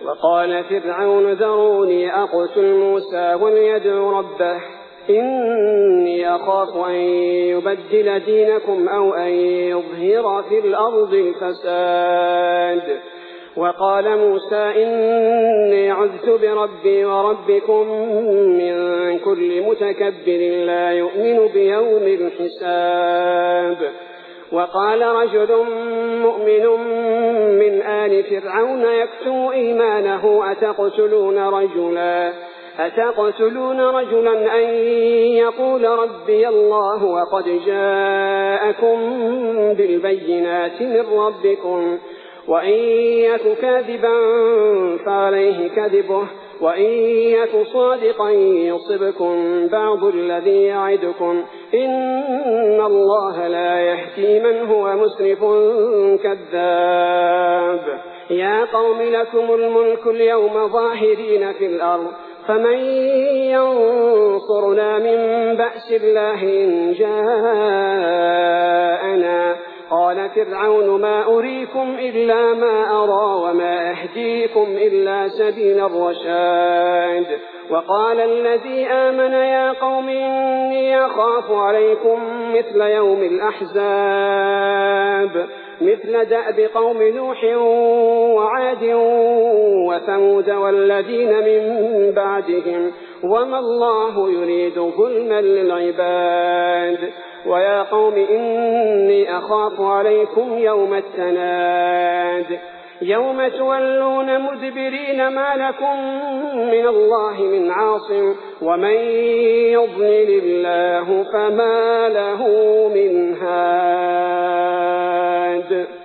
وقال فرعون ذروني أقتل موسى وليدع ربه إني أخاف أن يبدل دينكم أو أن يظهر في الأرض الفساد. وقال موسى إني عذت بربي وربكم من كل متكبر لا يؤمن بيوم الحساب. وقال رجل مؤمن من آل فرعون يكتم إيمانه أتقتلون رجلا أن يقول ربي الله وقد جاءكم بالبينات من ربكم وإن يك كاذبا فعليه كذبه وإن يك صادقا يصبكم بعض الذي يعدكم إن الله لا يهدي من هو مسرف كذاب. يا قوم لكم الملك اليوم ظاهرين في الأرض فمن ينصرنا من بأس الله إن جاءنا. قال فرعون ما أريكم إلا ما أرى وما أهديكم إلا سبيل الرشاد. وقال الذي آمن يا قوم إني أخاف عليكم مثل يوم الأحزاب مثل دأب قوم نوح وعاد وثمود والذين من بعدهم وما الله يريد ظلما للعباد. ويا قوم إني أخاف عليكم يوم التناد يوم تولون مدبرين ما لكم من الله من عاصم ومن يضلل الله فما له من هاد.